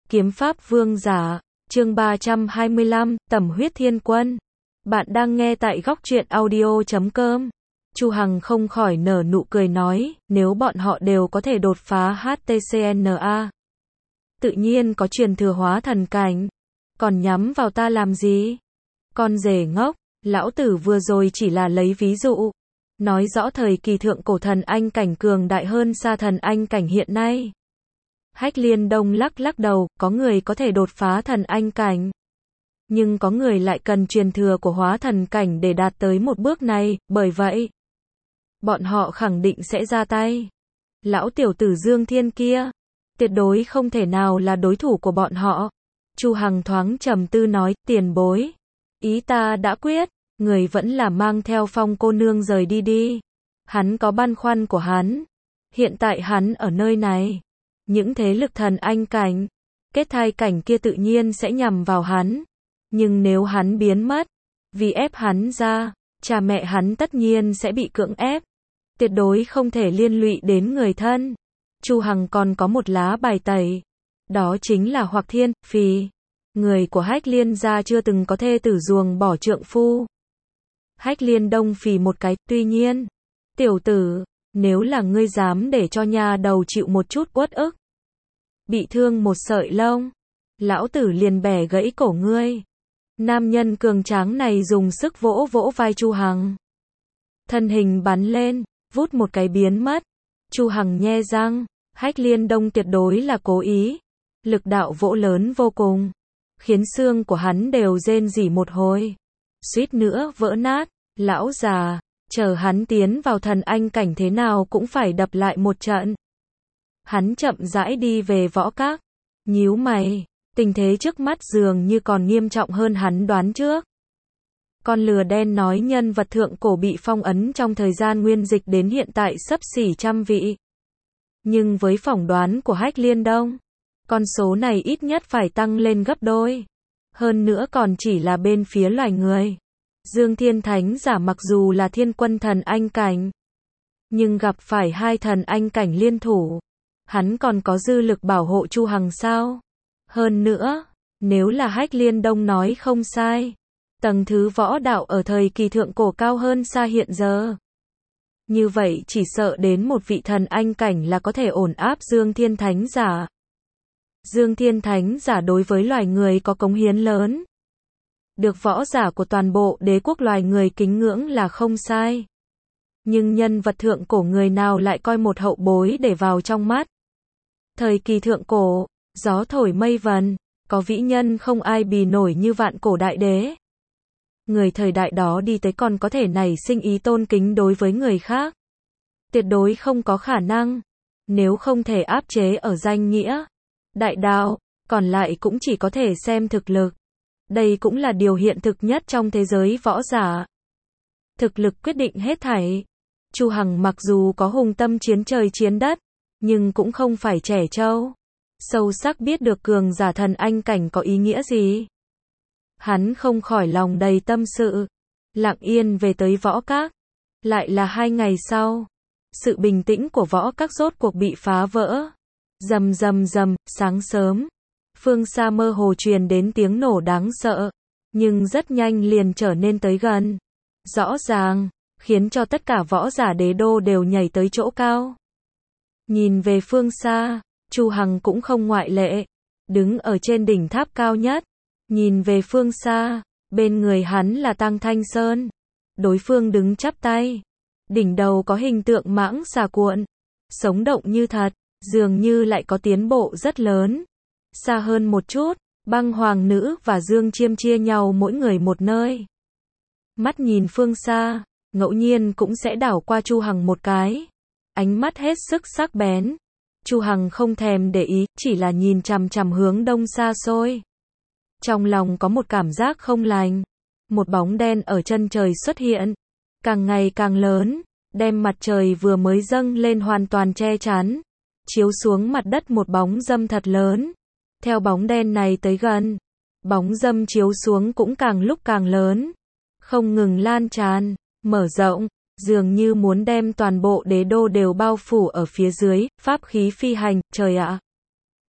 Kiếm pháp vương giả, chương 325, Tẩm huyết thiên quân. Bạn đang nghe tại góc truyện audio.com. Chu Hằng không khỏi nở nụ cười nói, nếu bọn họ đều có thể đột phá HTCNA, tự nhiên có truyền thừa hóa thần cảnh, còn nhắm vào ta làm gì? Con rể ngốc, lão tử vừa rồi chỉ là lấy ví dụ, nói rõ thời kỳ thượng cổ thần anh cảnh cường đại hơn xa thần anh cảnh hiện nay. Hách Liên Đông lắc lắc đầu, có người có thể đột phá thần anh cảnh, nhưng có người lại cần truyền thừa của hóa thần cảnh để đạt tới một bước này, bởi vậy, bọn họ khẳng định sẽ ra tay. Lão tiểu tử Dương Thiên kia, tuyệt đối không thể nào là đối thủ của bọn họ. Chu Hằng thoáng trầm tư nói, tiền bối, ý ta đã quyết, người vẫn là mang theo Phong cô nương rời đi đi. Hắn có băn khoăn của hắn, hiện tại hắn ở nơi này, những thế lực thần anh cảnh, kết thai cảnh kia tự nhiên sẽ nhằm vào hắn, nhưng nếu hắn biến mất, vì ép hắn ra, cha mẹ hắn tất nhiên sẽ bị cưỡng ép, tuyệt đối không thể liên lụy đến người thân. Chu Hằng còn có một lá bài tẩy, đó chính là Hoặc Thiên Phì, người của Hách Liên gia chưa từng có thê tử ruồng bỏ trượng phu. Hách Liên Đông phì một cái, tuy nhiên, tiểu tử, nếu là ngươi dám để cho nhà đầu chịu một chút uất ức, bị thương một sợi lông, lão tử liền bẻ gãy cổ ngươi. Nam nhân cường tráng này dùng sức vỗ vỗ vai Chu Hằng, thân hình bắn lên, vút một cái biến mất. Chu Hằng nhe răng, Hách Liên Đông tuyệt đối là cố ý, lực đạo vỗ lớn vô cùng, khiến xương của hắn đều rên rỉ một hồi, suýt nữa vỡ nát. Lão già, chờ hắn tiến vào thần anh cảnh thế nào cũng phải đập lại một trận. Hắn chậm rãi đi về võ các, nhíu mày, tình thế trước mắt dường như còn nghiêm trọng hơn hắn đoán trước. Con lừa đen nói nhân vật thượng cổ bị phong ấn trong thời gian nguyên dịch đến hiện tại xấp xỉ 100 vị. Nhưng với phỏng đoán của Hách Liên Đông, con số này ít nhất phải tăng lên gấp đôi. Hơn nữa còn chỉ là bên phía loài người. Dương Thiên Thánh giả mặc dù là thiên quân thần anh cảnh, nhưng gặp phải hai thần anh cảnh liên thủ, hắn còn có dư lực bảo hộ Chu Hằng sao? Hơn nữa, nếu là Hách Liên Đông nói không sai, tầng thứ võ đạo ở thời kỳ thượng cổ cao hơn xa hiện giờ. Như vậy chỉ sợ đến một vị thần anh cảnh là có thể ổn áp Dương Thiên Thánh giả. Dương Thiên Thánh giả đối với loài người có cống hiến lớn, được võ giả của toàn bộ đế quốc loài người kính ngưỡng là không sai. Nhưng nhân vật thượng cổ người nào lại coi một hậu bối để vào trong mắt. Thời kỳ thượng cổ, gió thổi mây vần, có vĩ nhân không ai bì nổi như vạn cổ đại đế. Người thời đại đó đi tới còn có thể nảy sinh ý tôn kính đối với người khác. Tuyệt đối không có khả năng, nếu không thể áp chế ở danh nghĩa đại đạo, còn lại cũng chỉ có thể xem thực lực. Đây cũng là điều hiện thực nhất trong thế giới võ giả. Thực lực quyết định hết thảy. Chu Hằng mặc dù có hùng tâm chiến trời chiến đất, nhưng cũng không phải trẻ trâu, sâu sắc biết được cường giả thần anh cảnh có ý nghĩa gì. Hắn không khỏi lòng đầy tâm sự, lặng yên về tới võ các. Lại là 2 ngày sau, sự bình tĩnh của võ các rốt cuộc bị phá vỡ. Rầm rầm rầm, sáng sớm, phương xa mơ hồ truyền đến tiếng nổ đáng sợ, nhưng rất nhanh liền trở nên tới gần. Rõ ràng, khiến cho tất cả võ giả đế đô đều nhảy tới chỗ cao. Nhìn về phương xa, Chu Hằng cũng không ngoại lệ, đứng ở trên đỉnh tháp cao nhất, nhìn về phương xa, bên người hắn là Tăng Thanh Sơn. Đối phương đứng chắp tay, đỉnh đầu có hình tượng mãng xà cuộn, sống động như thật, dường như lại có tiến bộ rất lớn. Xa hơn một chút, Băng Hoàng Nữ và Dương Chiêm chia nhau mỗi người một nơi. Mắt nhìn phương xa, ngẫu nhiên cũng sẽ đảo qua Chu Hằng một cái. Ánh mắt hết sức sắc bén. Chu Hằng không thèm để ý, chỉ là nhìn chằm chằm hướng đông xa xôi. Trong lòng có một cảm giác không lành. Một bóng đen ở chân trời xuất hiện, càng ngày càng lớn, đem mặt trời vừa mới dâng lên hoàn toàn che chắn, chiếu xuống mặt đất một bóng râm thật lớn. Theo bóng đen này tới gần, bóng râm chiếu xuống cũng càng lúc càng lớn, không ngừng lan tràn, mở rộng, dường như muốn đem toàn bộ đế đô đều bao phủ ở phía dưới. Pháp khí phi hành, trời ạ!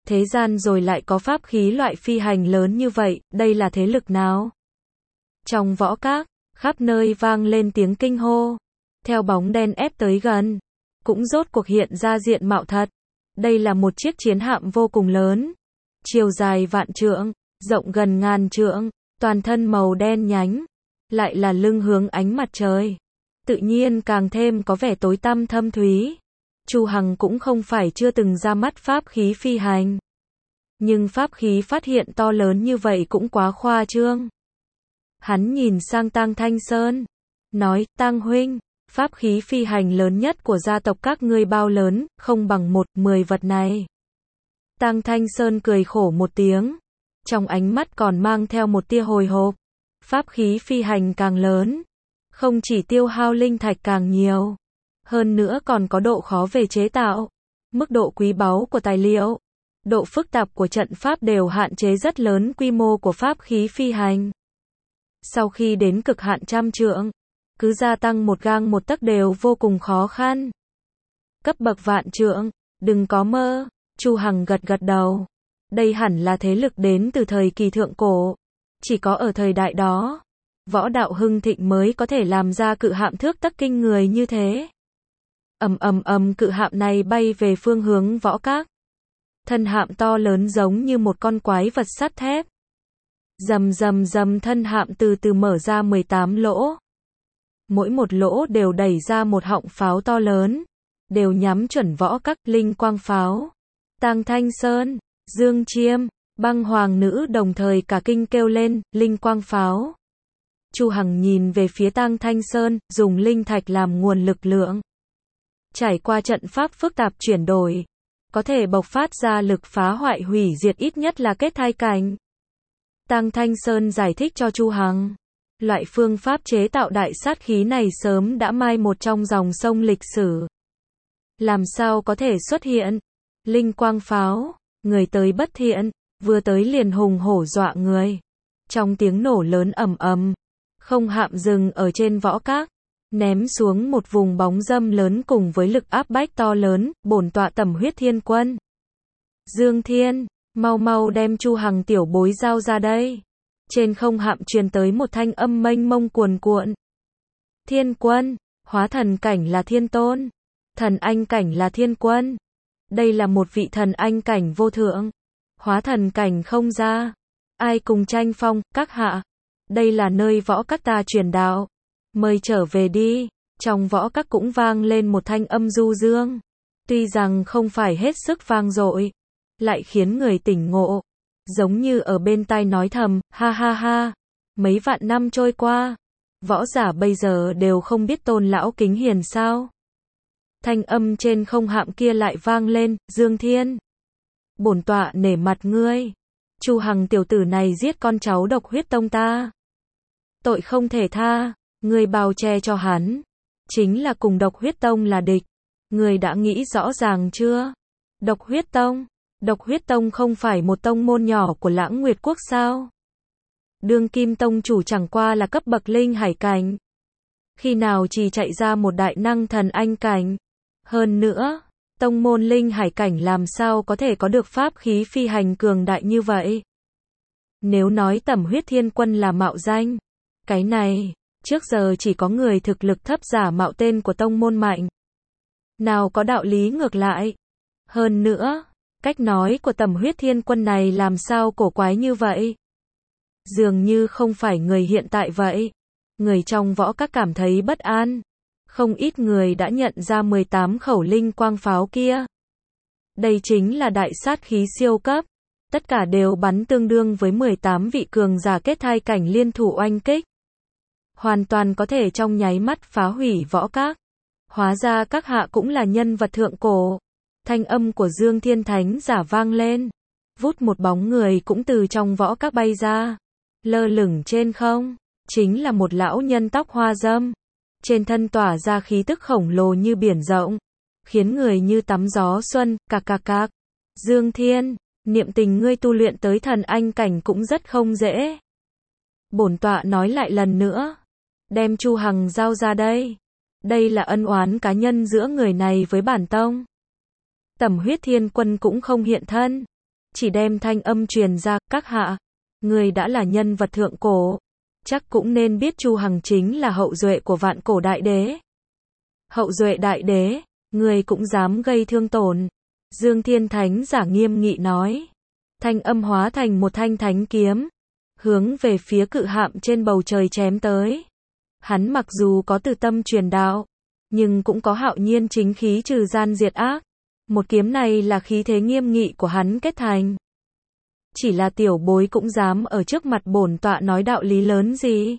Thế gian rồi lại có pháp khí loại phi hành lớn như vậy, đây là thế lực nào? Trong võ các, khắp nơi vang lên tiếng kinh hô. Theo bóng đen ép tới gần, cũng rốt cuộc hiện ra diện mạo thật. Đây là một chiếc chiến hạm vô cùng lớn, chiều dài vạn trượng, rộng gần ngàn trượng, toàn thân màu đen nhánh, lại là lưng hướng ánh mặt trời. Tự nhiên càng thêm có vẻ tối tăm thâm thúy. Chu Hằng cũng không phải chưa từng ra mắt pháp khí phi hành. Nhưng pháp khí phát hiện to lớn như vậy cũng quá khoa trương. Hắn nhìn sang Tang Thanh Sơn, nói, Tang huynh, pháp khí phi hành lớn nhất của gia tộc các ngươi bao lớn, không bằng 1/10 vật này. Tang Thanh Sơn cười khổ một tiếng, trong ánh mắt còn mang theo một tia hồi hộp. Pháp khí phi hành càng lớn, không chỉ tiêu hao linh thạch càng nhiều, hơn nữa còn có độ khó về chế tạo, mức độ quý báu của tài liệu, độ phức tạp của trận pháp đều hạn chế rất lớn quy mô của pháp khí phi hành. Sau khi đến cực hạn trăm trượng, cứ gia tăng một gang một tấc đều vô cùng khó khăn. Cấp bậc vạn trượng, đừng có mơ. Chu Hằng gật gật đầu. Đây hẳn là thế lực đến từ thời kỳ thượng cổ. Chỉ có ở thời đại đó, võ đạo hưng thịnh mới có thể làm ra cự hạm thước tấc kinh người như thế. Cự hạm này bay về phương hướng võ các. Thân hạm to lớn giống như một con quái vật sắt thép. Rầm, thân hạm từ từ mở ra 18 lỗ. Mỗi một lỗ đều đẩy ra một họng pháo to lớn, đều nhắm chuẩn võ các. Linh quang pháo. Tang Thanh Sơn, Dương Chiêm, Băng Hoàng nữ đồng thời cả kinh kêu lên, linh quang pháo. Chu Hằng nhìn về phía Tang Thanh Sơn, dùng linh thạch làm nguồn lực lượng. Trải qua trận pháp phức tạp chuyển đổi, có thể bộc phát ra lực phá hoại hủy diệt ít nhất là kết thai cảnh. Tang Thanh Sơn giải thích cho Chu Hằng, loại phương pháp chế tạo đại sát khí này sớm đã mai một trong dòng sông lịch sử. Làm sao có thể xuất hiện? Linh quang pháo, người tới bất thiện, vừa tới liền hùng hổ dọa người. Trong tiếng nổ lớn ầm ầm, không hạm dừng ở trên võ các, ném xuống một vùng bóng dâm lớn cùng với lực áp bách to lớn, bổn tọa Tẩm Huyết Thiên Quân. Dương Thiên, mau đem Chu Hằng tiểu bối giao ra đây. Trên không hạm truyền tới một thanh âm mênh mông cuồn cuộn. Thiên Quân, hóa thần cảnh là thiên tôn, thần anh cảnh là thiên quân. Đây là một vị thần anh cảnh vô thượng, hóa thần cảnh không ra. Ai cùng tranh phong, các hạ. Đây là nơi võ các ta truyền đạo. Mời trở về đi. Trong võ các cũng vang lên một thanh âm du dương. Tuy rằng không phải hết sức vang dội, lại khiến người tỉnh ngộ. Giống như ở bên tai nói thầm, ha ha ha. Mấy vạn năm trôi qua, võ giả bây giờ đều không biết tôn lão kính hiền sao. Thanh âm trên không hạm kia lại vang lên, Dương Thiên. Bổn tọa nể mặt ngươi. Chu Hằng tiểu tử này giết con cháu Độc Huyết Tông ta. Tội không thể tha, ngươi bao che cho hắn. Chính là cùng Độc Huyết Tông là địch. Ngươi đã nghĩ rõ ràng chưa? Độc Huyết Tông không phải một tông môn nhỏ của Lãng Nguyệt Quốc sao? Đương kim tông chủ chẳng qua là cấp bậc linh hải cảnh. Khi nào chỉ chạy ra một đại năng thần anh cảnh. Hơn nữa, tông môn linh hải cảnh làm sao có thể có được pháp khí phi hành cường đại như vậy? Nếu nói Tẩm Huyết Thiên Quân là mạo danh, cái này, trước giờ chỉ có người thực lực thấp giả mạo tên của tông môn mạnh. Nào có đạo lý ngược lại. Hơn nữa, cách nói của Tẩm Huyết Thiên Quân này làm sao cổ quái như vậy? Dường như không phải người hiện tại vậy. Người trong võ các cảm thấy bất an. Không ít người đã nhận ra 18 khẩu linh quang pháo kia. Đây chính là đại sát khí siêu cấp. Tất cả đều bắn tương đương với 18 vị cường giả kết thai cảnh liên thủ oanh kích. Hoàn toàn có thể trong nháy mắt phá hủy võ các. Hóa ra các hạ cũng là nhân vật thượng cổ. Thanh âm của Dương Thiên Thánh giả vang lên. Vút một bóng người cũng từ trong võ các bay ra. Lơ lửng trên không, chính là một lão nhân tóc hoa râm. Trên thân tỏa ra khí tức khổng lồ như biển rộng, khiến người như tắm gió xuân, cạc. Dương Thiên, niệm tình ngươi tu luyện tới thần anh cảnh cũng rất không dễ. Bổn tọa nói lại lần nữa, đem Chu Hằng giao ra đây. Đây là ân oán cá nhân giữa người này với bản tông. Tẩm Huyết Thiên Quân cũng không hiện thân. chỉ đem thanh âm truyền ra, các hạ, người đã là nhân vật thượng cổ, chắc cũng nên biết Chu Hằng chính là hậu duệ của vạn cổ đại đế. Hậu duệ đại đế, người cũng dám gây thương tổn. Dương Thiên Thánh giả nghiêm nghị nói. Thanh âm hóa thành một thanh thánh kiếm, hướng về phía cự hạm trên bầu trời chém tới. Hắn mặc dù có từ tâm truyền đạo, nhưng cũng có hạo nhiên chính khí trừ gian diệt ác. Một kiếm này là khí thế nghiêm nghị của hắn kết thành. Chỉ là tiểu bối cũng dám ở trước mặt bổn tọa nói đạo lý lớn gì?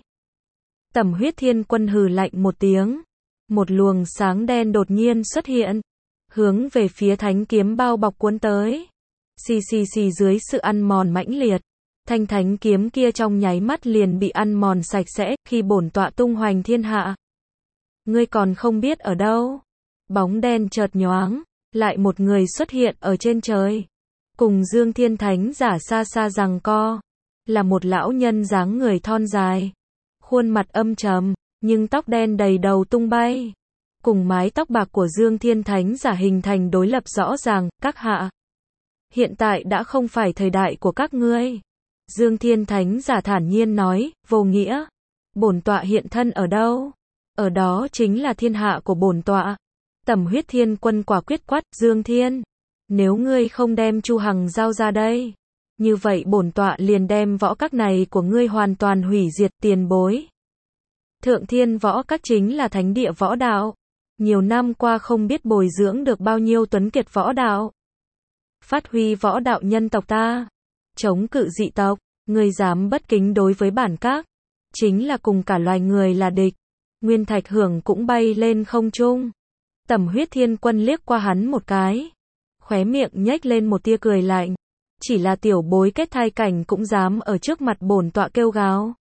Tẩm Huyết Thiên Quân hừ lạnh một tiếng. Một luồng sáng đen đột nhiên xuất hiện, hướng về phía thánh kiếm bao bọc cuốn tới. Xì xì xì, dưới sự ăn mòn mãnh liệt, thanh thánh kiếm kia trong nháy mắt liền bị ăn mòn sạch sẽ, khi bổn tọa tung hoành thiên hạ. Ngươi còn không biết ở đâu. Bóng đen chợt nhoáng, lại một người xuất hiện ở trên trời. Cùng Dương Thiên Thánh giả xa xa giằng co, là một lão nhân dáng người thon dài, khuôn mặt âm trầm, nhưng tóc đen đầy đầu tung bay. Cùng mái tóc bạc của Dương Thiên Thánh giả hình thành đối lập rõ ràng, các hạ. Hiện tại đã không phải thời đại của các ngươi. Dương Thiên Thánh giả thản nhiên nói, vô nghĩa. Bổn tọa hiện thân ở đâu? Ở đó chính là thiên hạ của bổn tọa. Tẩm Huyết Thiên Quân quả quyết quát, Dương Thiên, nếu ngươi không đem Chu Hằng giao ra đây, như vậy bổn tọa liền đem võ các này của ngươi hoàn toàn hủy diệt. Tiền bối. Thượng Thiên Võ Các chính là thánh địa võ đạo. Nhiều năm qua không biết bồi dưỡng được bao nhiêu tuấn kiệt võ đạo. Phát huy võ đạo nhân tộc ta. Chống cự dị tộc. Ngươi dám bất kính đối với bản các, chính là cùng cả loài người là địch. Nguyên Thạch Hưởng cũng bay lên không trung. Tẩm Huyết Thiên Quân liếc qua hắn một cái, khóe miệng nhếch lên một tia cười lạnh. Chỉ là tiểu bối kết thai cảnh cũng dám ở trước mặt bổn tọa kêu gào.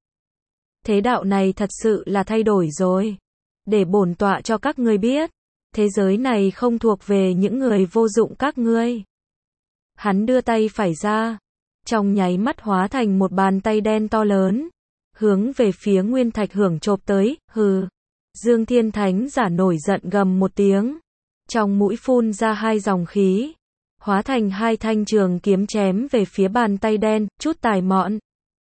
Thế đạo này thật sự là thay đổi rồi. Để bổn tọa cho các ngươi biết, thế giới này không thuộc về những người vô dụng các ngươi. Hắn đưa tay phải ra, trong nháy mắt hóa thành một bàn tay đen to lớn, hướng về phía Nguyên Thạch Hưởng chộp tới. Hừ. Dương Thiên Thánh giả nổi giận gầm một tiếng, trong mũi phun ra hai dòng khí, hóa thành hai thanh trường kiếm chém về phía bàn tay đen. Chút tài mọn.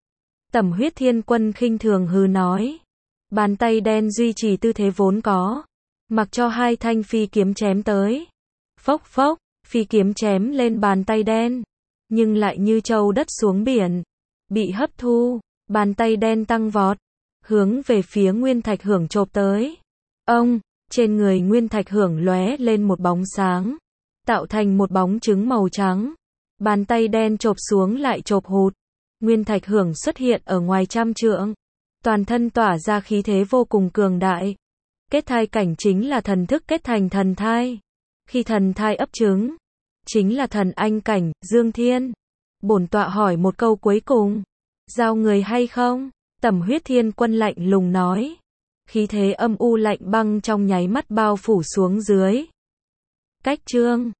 Tẩm Huyết Thiên Quân khinh thường hừ nói. Bàn tay đen duy trì tư thế vốn có, mặc cho hai thanh phi kiếm chém tới. Phốc phốc, phi kiếm chém lên bàn tay đen, nhưng lại như trâu đất xuống biển, bị hấp thu. Bàn tay đen tăng vọt, hướng về phía Nguyên Thạch Hưởng chộp tới. Ông, trên người Nguyên Thạch Hưởng lóe lên một bóng sáng, tạo thành một bóng trứng màu trắng. Bàn tay đen chộp xuống lại chộp hụt. Nguyên Thạch Hưởng xuất hiện ở ngoài trăm trượng, toàn thân tỏa ra khí thế vô cùng cường đại. Kết thai cảnh chính là thần thức kết thành thần thai. Khi thần thai ấp trứng, chính là thần anh cảnh. Dương Thiên, bổn tọa hỏi một câu cuối cùng, giao người hay không? Tẩm Huyết Thiên Quân lạnh lùng nói. Khí thế âm u lạnh băng trong nháy mắt bao phủ xuống dưới. Cách chương